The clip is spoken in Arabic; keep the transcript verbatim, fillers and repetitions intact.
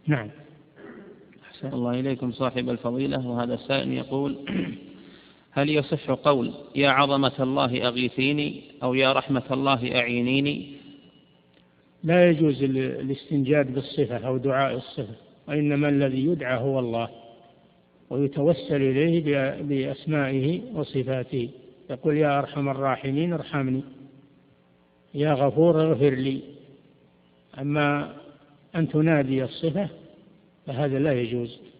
نعم. أحسن الله إليكم صاحب الفضيلة. وهذا السائل يقول: هل يصح قول يا عظمة الله أغيثيني أو يا رحمة الله أعينيني؟ لا يجوز الاستنجاد بالصفة أو دعاء الصفة، وإنما الذي يدعى هو الله ويتوسل إليه بأسمائه وصفاته. يقول يا أرحم الراحمين ارحمني، يا غفور اغفر لي. أما أن تنادي الصفة فهذا لا يجوز.